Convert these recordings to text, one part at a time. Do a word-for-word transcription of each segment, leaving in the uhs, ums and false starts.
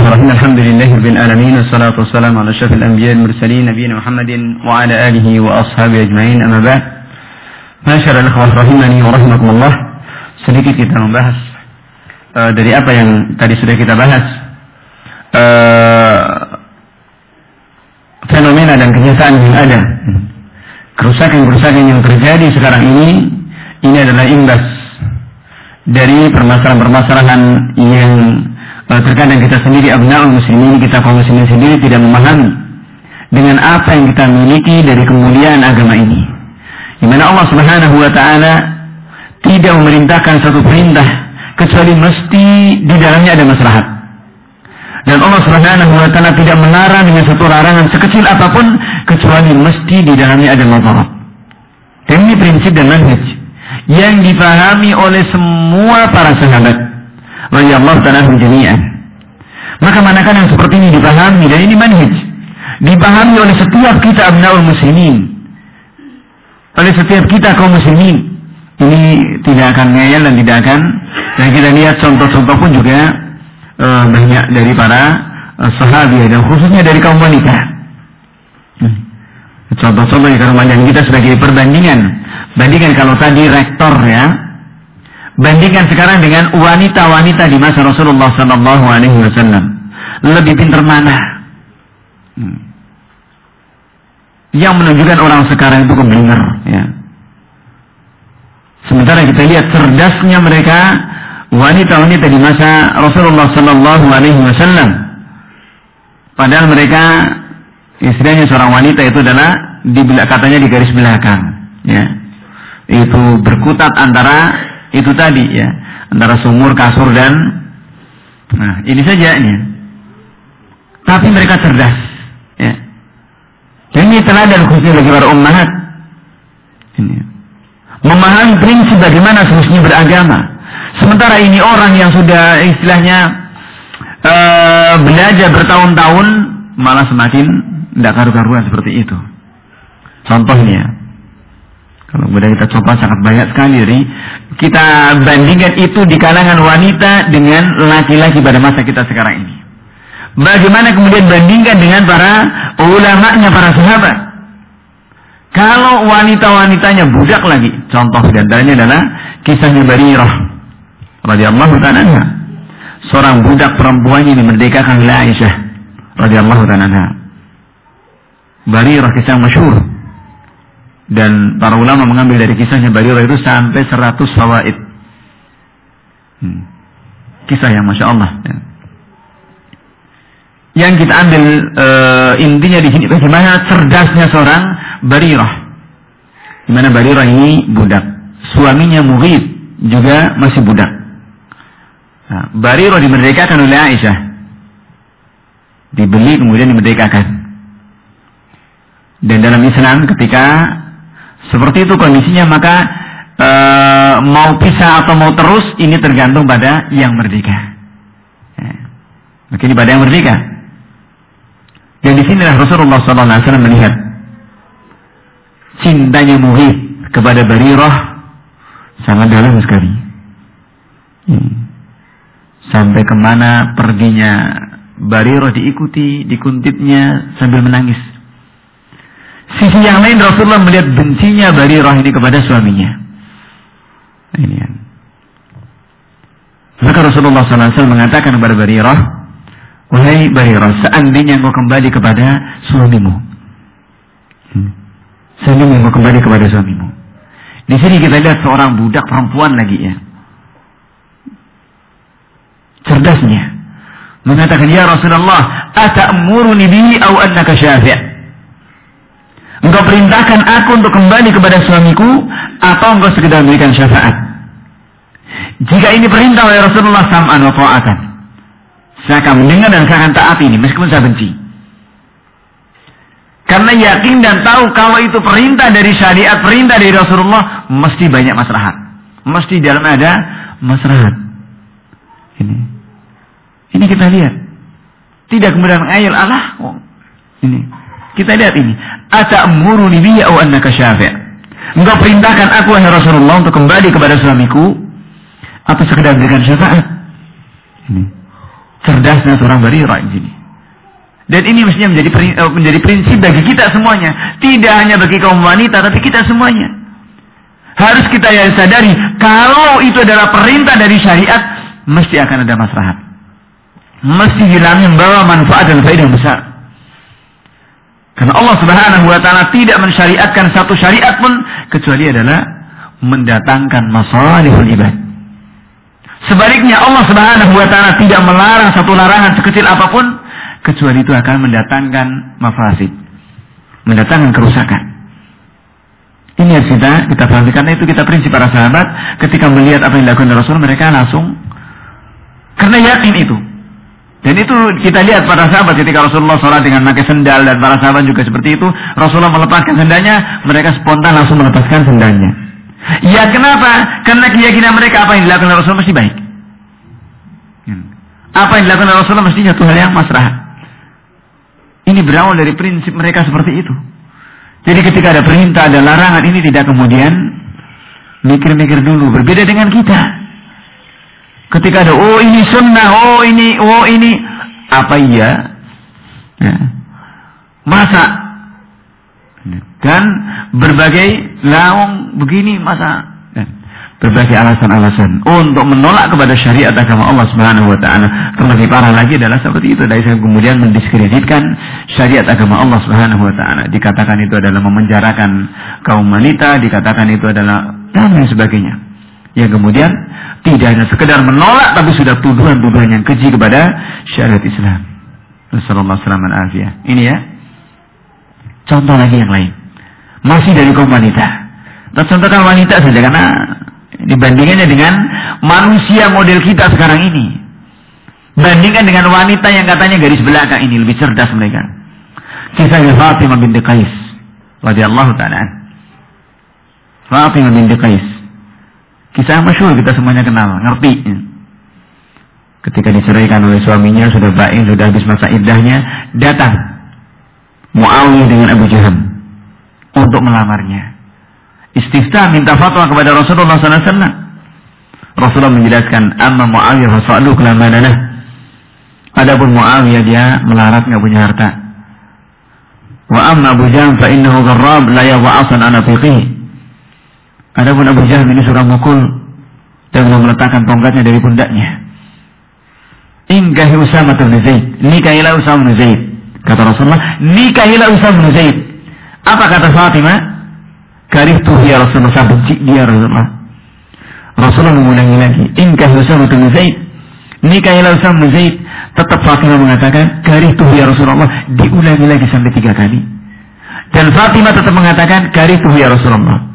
Bismillahirrahmanirrahim. Alhamdulillahirabbil alamin wassalatu wassalamu ala asyrafil anbiya'il mursalin nabiyina Muhammadin wa ala alihi wa ashabihi ajmain. Amma ba'd. Masyaallah ikhwah rahimani wa rahimakumullah. Sedikit kita membahas uh, dari apa yang tadi sudah kita bahas. Uh, fenomena dan kenyataan yang ada. Kerusakan-kerusakan yang terjadi sekarang ini ini adalah imbas dari permasalahan-permasalahan yang uh, terkadang kita sendiri abna'ul muslimin, kita kaum muslimin sendiri tidak memahami dengan apa yang kita miliki dari kemuliaan agama ini, di mana Allah Subhanahu wa taala tidak memerintahkan satu perintah kecuali mesti di dalamnya ada maslahat. Dan Allah Subhanahu wa taala tidak melarang dengan satu larangan sekecil apapun kecuali mesti di dalamnya ada manfaat. Dan ini prinsip dan manhaj yang dipahami oleh semua para sahabat radhiyallahu ta'ala jami'an. Maka manakala yang seperti ini dipahami dan ini manhaj dipahami oleh setiap kita abnaul muslimin, oleh setiap kita kaum muslimin, ini tidak akan ngeyel dan tidak akan, dan kita lihat contoh-contoh pun juga e, banyak dari para e, sahabat dan khususnya dari kaum wanita. Contoh-contoh yang kemajuan kita sebagai perbandingan. Bandingkan kalau tadi rektor ya, bandingkan sekarang dengan wanita-wanita di masa Rasulullah Sallallahu Alaihi Wasallam. Lebih pintar mana? Hmm. Yang menunjukkan orang sekarang itu keblinger ya. Sementara kita lihat cerdasnya mereka wanita-wanita di masa Rasulullah Sallallahu Alaihi Wasallam. Padahal mereka istilahnya seorang wanita itu adalah di katanya di garis belakang ya. Itu berkutat antara itu tadi ya, antara sumur, kasur dan nah ini saja ini. Tapi mereka cerdas ya. Dan ini teladan khususnya bagi para ummahat. Ini memahami prinsip bagaimana semestinya beragama. Sementara ini orang yang sudah istilahnya uh, belajar bertahun-tahun malah semakin tidak karu-karuan seperti itu. Contohnya, kalau mudah kita coba sangat banyak sekali dari kita bandingkan itu di kalangan wanita dengan laki-laki pada masa kita sekarang ini. Bagaimana kemudian bandingkan dengan para ulamanya, para sahabat? Kalau wanita-wanitanya budak lagi, contoh diantaranya adalah kisahnya Barirah radhiyallahu ta'ala anha. Seorang budak perempuan yang dimerdekakan oleh Aisyah radhiyallahu ta'ala anha. Barirah kisah masyhur. Dan para ulama mengambil dari kisahnya Barirah itu sampai seratus fawaid. Hmm. Kisah yang Masya Allah. Ya. Yang kita ambil e, intinya di sini bagaimana cerdasnya seorang Barirah. Di mana Barirah ini budak. Suaminya Mughith juga masih budak. Nah, Barirah dimerdekakan oleh Aisyah. Dibeli kemudian dimerdekakan. Dan dalam Islam ketika seperti itu kondisinya maka e, mau pisah atau mau terus ini tergantung pada yang merdeka. Ya. Maka ini pada yang merdeka. Dan di sinilah Rasulullah Sallallahu Alaihi Wasallam melihat cintanya Mughith kepada Barirah sangat dalam sekali. Hmm. Sampai kemana perginya Barirah diikuti, dikuntitnya sambil menangis. Sisi yang lain Rasulullah melihat bencinya Barirah ini kepada suaminya. Ini ya. Maka Rasulullah Sallallahu Alaihi Wasallam mengatakan kepada Barirah, wahai Barirah, seandainya engkau kembali kepada suamimu, hmm. seandainya engkau kembali kepada suamimu. Di sini kita lihat seorang budak perempuan lagi ya, cerdasnya mengatakan, ya Rasulullah, ata'muruni bihi aw annaka syafi'? Engkau perintahkan aku untuk kembali kepada suamiku atau engkau sekedar memberikan syafaat? Jika ini perintah oleh Rasulullah sam'an wa ta'atan, saya akan mendengar dan saya akan taat ini meskipun saya benci. Karena yakin dan tahu kalau itu perintah dari syariat, perintah dari Rasulullah, mesti banyak maslahat. Mesti dalam ada maslahat. Ini. Ini kita lihat. Tidak kemudian mengayal Allah. Oh, ini. Kita lihat ini. Ata'muruni bihi aw annaka syafi'? Engkau perintahkan aku wahai Rasulullah untuk kembali kepada suamiku atau sekedar memberikan syafaat? Ini. cerdasnya seorang Barirah di sini. Dan ini mestinya menjadi menjadi prinsip bagi kita semuanya. Tidak hanya bagi kaum wanita, tapi kita semuanya. Harus kita yang sadari, kalau itu adalah perintah dari syariat, mesti akan ada maslahat. Mesti hilangnya membawa manfaat dan faedah besar. Karena Allah Subhanahu wa taala tidak mensyariatkan satu syariat pun kecuali adalah mendatangkan masalihul ibad. Sebaliknya Allah Subhanahu wa taala tidak melarang satu larangan sekecil apapun kecuali itu akan mendatangkan mafasid, mendatangkan kerusakan. Ini harus kita kita pahami, karena itu kita prinsip para sahabat ketika melihat apa yang dilakukan Rasul, mereka langsung karena yakin itu. Dan itu kita lihat para sahabat ketika Rasulullah sholat dengan pakai sendal, dan para sahabat juga seperti itu. Rasulullah melepaskan sendalnya, mereka spontan langsung melepaskan sendalnya. Ya kenapa? Karena keyakinan mereka apa yang dilakukan Rasulullah mesti baik. Apa yang dilakukan Rasulullah mesti satu hal yang maslahat. Ini berawal dari prinsip mereka seperti itu. Jadi ketika ada perintah, ada larangan, ini tidak kemudian mikir-mikir dulu. Berbeda dengan kita. Ketika ada, oh ini sunnah, oh ini, oh ini. Apa iya? Ya. Masa? Dan berbagai laung begini, masa? Dan berbagai alasan-alasan untuk menolak kepada syariat agama Allah Subhanahu wa taala. Terlebih parah lagi adalah seperti itu, dari kemudian mendiskreditkan syariat agama Allah Subhanahu wa taala. Dikatakan itu adalah memenjarakan kaum wanita, dikatakan itu adalah dan lain sebagainya. Yang kemudian tidak hanya sekedar menolak, tapi sudah tuduhan-tuduhan yang keji kepada syariat Islam. Sallallahu alaihi wasallam. Ini ya. Contoh lagi yang lain. Masih dari kaum wanita. Kita contohkan wanita saja, karena dibandingkannya dengan manusia model kita sekarang ini. Bandingkan dengan wanita yang katanya garis belakang ini, lebih cerdas mereka. Kisahnya Fatimah binti Qais radhiyallahu ta'ala. Fatimah binti Qais. Kisah masyhur, kita semuanya kenal, ngerti. Ketika diceraikan oleh suaminya, sudah baik, sudah habis masa iddahnya, datang Muawiyah dengan Abu Jaham untuk melamarnya. Istiftah, minta fatwa kepada Rasulullah sallallahu alaihi wasallam. Rasulullah menjelaskan, amma Muawiyah fasaluk la manalah. Adapun Muawiyah, dia melarat, enggak punya harta. Wa amma Abu Jaham fa innahu gharrab la yadha'asan ana fiqih. Adapun Abu Jaham ini suka mukul dan meletakkan tongkatnya dari pundaknya. Ingkahi Usamah bin Zaid, nikahilah Usamah bin Zaid. Kata Rasulullah, nikahilah Usamah bin Zaid. Apa kata Fatimah? Karihtuhu ya Rasulullah, saya benci dia Rasulullah. Rasulullah mengulangi lagi, ingkahi Usamah bin Zaid, nikahilah Usamah bin Zaid. Tetap Fatimah mengatakan, karihtuhu ya Rasulullah, diulangi lagi sampai tiga kali. Dan Fatimah tetap mengatakan, karihtuhu ya Rasulullah.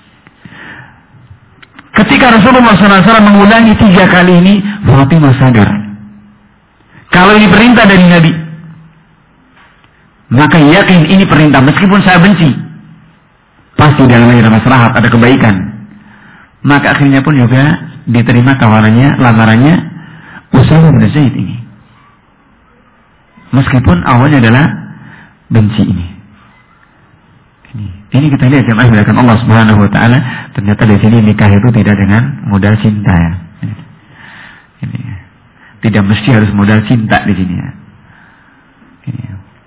Ketika Rasulullah sallallahu alaihi wasallam mengulangi tiga kali ini, Fatimah sadar. Kalau ini perintah dari Nabi, maka yakin ini perintah. Meskipun saya benci, pasti dalamnya ada maslahat, ada kebaikan. Maka akhirnya pun juga diterima tawarannya, lamarannya Usamah bin Zaid ini. Meskipun awalnya adalah benci ini. Ini, ini kita lihat jemaah dimuliakan Allah Subhanahu wa taala, ternyata di sini nikah itu tidak dengan modal cinta ya. Ini, ini. Tidak mesti harus modal cinta di sini ya. Ini.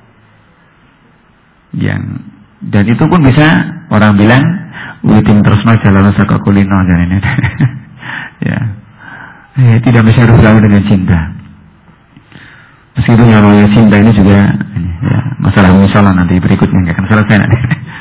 Yang dan itu pun bisa orang bilang witing terus mas jalan saka kulino ini. Ya. Ya, tidak mesti harus selalu dengan cinta. Meskipun yang namanya cinta ini juga ya, masalah misalnya nanti berikutnya nggak akan selesai nanti.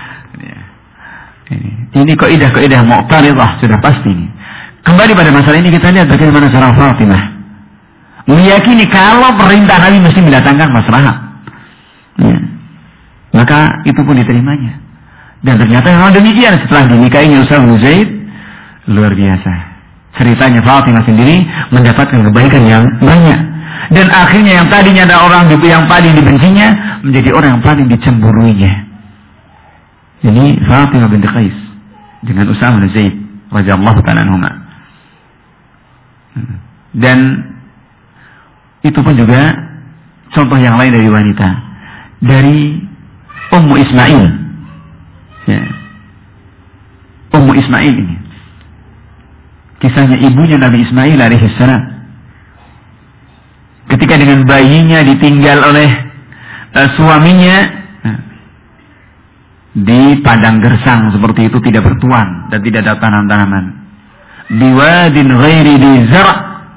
Ini, ini kaidah-kaidah mu'taridah sudah pasti ini. Kembali pada masalah ini kita lihat bagaimana seorang Fatimah meyakini kalau perintah Nabi mesti mendatangkan maslahat. Ya. Maka itu pun diterimanya. Dan ternyata memang demikian setelah dinikahinya Usamah bin Zaid, luar biasa. Ceritanya Fatimah sendiri mendapatkan kebaikan yang banyak. Dan akhirnya yang tadinya ada orang yang paling dibencinya menjadi orang yang paling dicemburuinya. Jadi Fatimah binti Qais dengan Usamah bin Zaid radhiyallahu ta'ala anhuma. Dan itu pun juga contoh yang lain dari wanita, dari Ummu Ismail. Ya. Ummu Ismail ini kisahnya ibunya Nabi Ismail alaihissalam. Ketika menikah dengan bayinya ditinggal oleh uh, suaminya uh, di padang gersang seperti itu, tidak bertuan dan tidak ada tanam-tanaman. Biwadin ghairi di zar',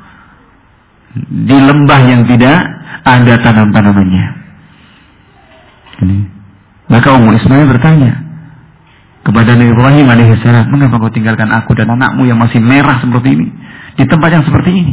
di lembah yang tidak ada tanam-tanamannya. Ini. Maka Ummu Ismail bertanya kepada Nabi Ibrahim alaihissalam, mengapa kau tinggalkan aku dan anakmu yang masih merah seperti ini di tempat yang seperti ini?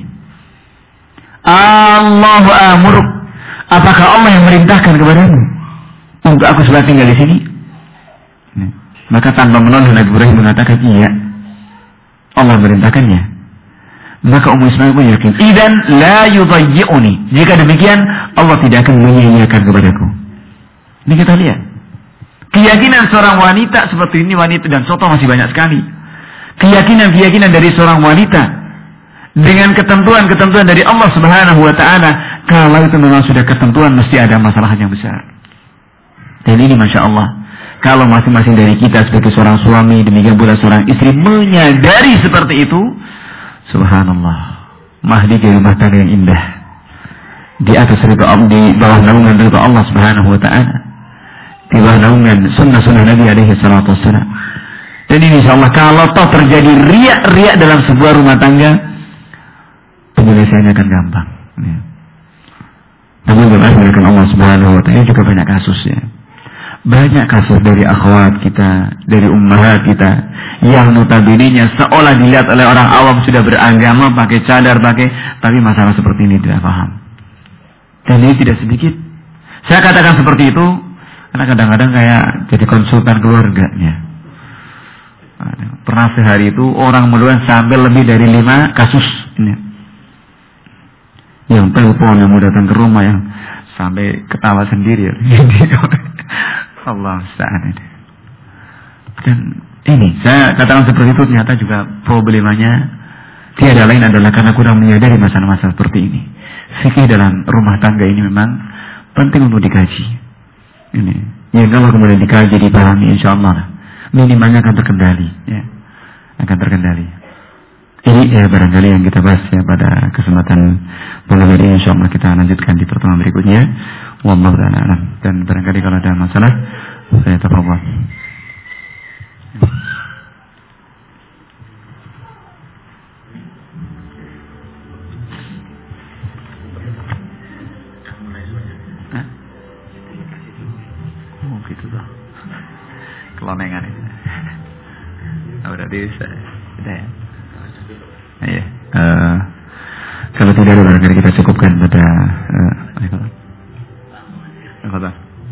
Allahu amuruk, apakah Allah yang merintahkan kepadamu untuk aku sudah tinggal di sini? Maka tanpa menoleh Nabi Ibrahim mengatakan, iya, Allah merintahkannya. Maka Ummu Ismail pun yakin, idan la yudayyi'uni, jika demikian Allah tidak akan menyia-nyiakan kepadaku. Ini kita lihat keyakinan seorang wanita seperti ini. Wanita dan soto masih banyak sekali. Keyakinan-keyakinan dari seorang wanita dengan ketentuan-ketentuan dari Allah Subhanahu wa ta'ala. Kalau itu memang sudah ketentuan, mesti ada masalah yang besar. Dan ini Masya Allah, kalau masing-masing dari kita sebagai seorang suami, demikian pula seorang istri menyadari seperti itu, subhanallah, mahdi ke rumah tangga yang indah di atas ridha Allah, di bawah naungan ridha Allah Subhanahu wa ta'ala, di bawah naungan sunnah-sunnah Nabi alaihi salatu wassalam. Dan ini insyaallah kalau toh terjadi riak-riak dalam sebuah rumah tangga, penyelesaiannya akan gampang. Ya. Namun berakhirkan Allah Subhanahu wa ta'ala juga banyak kasus ya. Banyak kasus dari akhwat kita, dari ummahat kita yang notabene-nya seolah dilihat oleh orang awam sudah beragama, pakai cadar, pakai, tapi masalah seperti ini tidak paham. Dan ini tidak sedikit. Saya katakan seperti itu karena kadang-kadang kayak jadi konsultan keluarganya. Pernah sehari itu orang meluang sampai lebih dari lima kasus ini. Yang telepon, yang mau datang ke rumah, yang sampai ketawa sendiri. Allah musta'an. Dan ini saya katakan seperti itu ternyata juga problemanya tiada lain adalah karena kurang menyadari masalah-masalah seperti ini. Fikih dalam rumah tangga ini memang penting untuk dikaji. Ini, ya kalau kemudian dikaji, dipahami, insya Allah minimalnya akan terkendali, ya, akan terkendali. Ini ya barangkali yang kita bahas ya pada kesempatan malam ini. Insya Allah kita lanjutkan di pertemuan berikutnya. Wallahu ta'ala alam. Dan barangkali kalau ada masalah, saya tafadhal. Oh gitu toh. Kelonengan itu. Oh, berarti sudah ya. Iya. Uh, kalau tidak ada barangkali kita cukupkan pada uh, apa?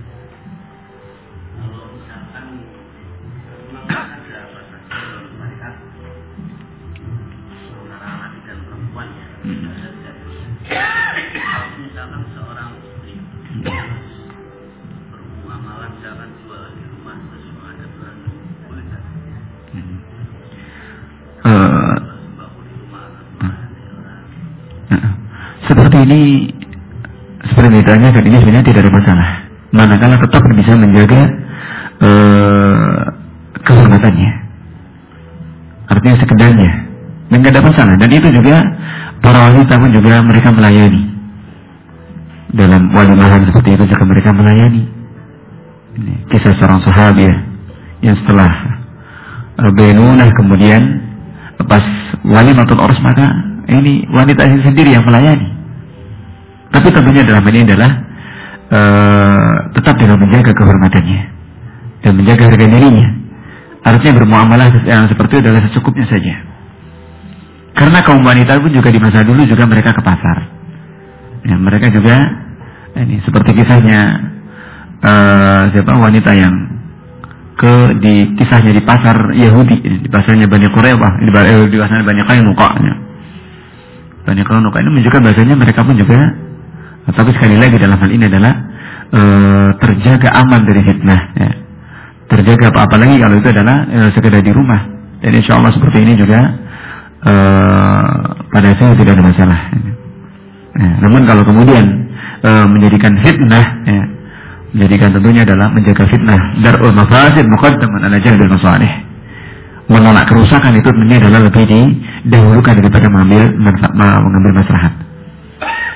Seperti ini, seperti ditanya kan ini sebenarnya tidak ada masalah. Manakala tetap bisa menjaga uh, kehormatannya, artinya sekedarnya, dan tidak ada masalah. Dan itu juga para wanita pun juga mereka melayani dalam walimahan seperti itu juga mereka melayani. Ini kisah seorang sahabat yang setelah uh, Bainunah kemudian pas walimatul urs maka ini wanita sendiri yang melayani. Tapi tentunya dalam ini adalah uh, tetap dengan menjaga kehormatannya dan menjaga harga dirinya. Artinya bermuamalah yang seperti itu adalah secukupnya saja. Karena kaum wanita pun juga di masa dulu juga mereka ke pasar. Ya, mereka juga ini seperti kisahnya uh, siapa wanita yang ke di kisahnya di pasar Yahudi, di pasarnya Bani Quraybah, di, di pasarnya Bani Qainuqa. Bani Qainuqa ini menunjukkan bahasanya mereka pun juga. Tapi sekali lagi dalam hal ini adalah e, terjaga aman dari fitnah, ya. Terjaga apa-apa lagi kalau itu adalah e, sekedar di rumah. Dan insya Allah seperti ini juga e, pada saya tidak ada masalah. Ya. Namun kalau kemudian e, menjadikan fitnah, ya, menjadikan tentunya adalah menjaga fitnah. Darul mafasid muqaddaman ala jalbil masalih. Menolak kerusakan itu tentunya adalah lebih didahulukan daripada mengambil manfaat, mengambil maslahat.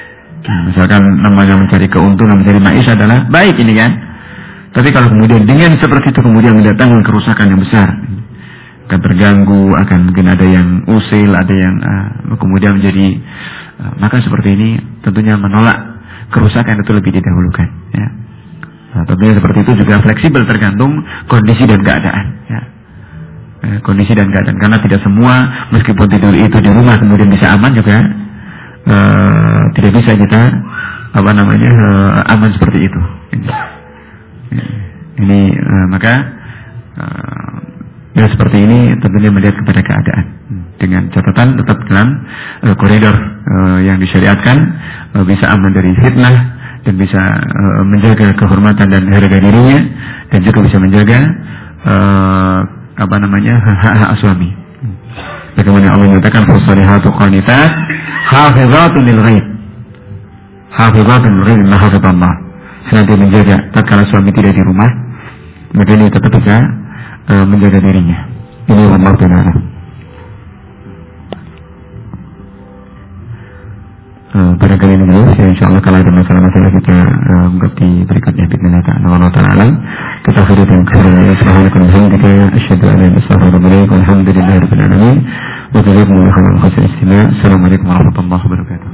Nah, misalkan namanya mencari keuntungan, mencari maisha adalah baik ini kan. Tapi kalau kemudian dengan seperti itu kemudian mendatangkan kerusakan yang besar, akan terganggu, akan mungkin ada yang usil, ada yang uh, kemudian menjadi uh, maka seperti ini tentunya menolak kerusakan itu lebih didahulukan. Ya. Nah, tentunya seperti itu juga fleksibel tergantung kondisi dan keadaan. Ya. Eh, kondisi dan keadaan karena tidak semua meskipun tidur itu di rumah kemudian bisa aman juga uh, tidak bisa kita apa namanya uh, aman seperti itu. Ini, ini uh, maka uh, ya seperti ini tentunya melihat kepada keadaan dengan catatan tetap dalam uh, koridor uh, yang disyariatkan, uh, bisa aman dari fitnah dan bisa uh, menjaga kehormatan dan harga dirinya dan juga bisa menjaga uh, apa namanya hak-hak suami. Bagaimana Allah menyatakan fasalihatu qanitat hafizatun lil ghaib. Hafizatun lil ghaib ma hafizallah. Senantiasa menjaga tatkala suami tidak di rumah, maka dia tetap bisa uh, menjaga dirinya. Ini Allah Taala. Uh, pada kali ini dulu, ya, insya Allah kalau ada masalah-masalah kita uh, anggap di berikutnya. Bismillah ta'ala ta'ala. Kita akhiri dengan kehadiran Subhanallahi walhamdulillah. Asyhadu an la ilaha illallah. Walhamdulillahirabbil alamin. Wa jazakumullahu khairan. Assalamualaikum warahmatullahi wabarakatuh.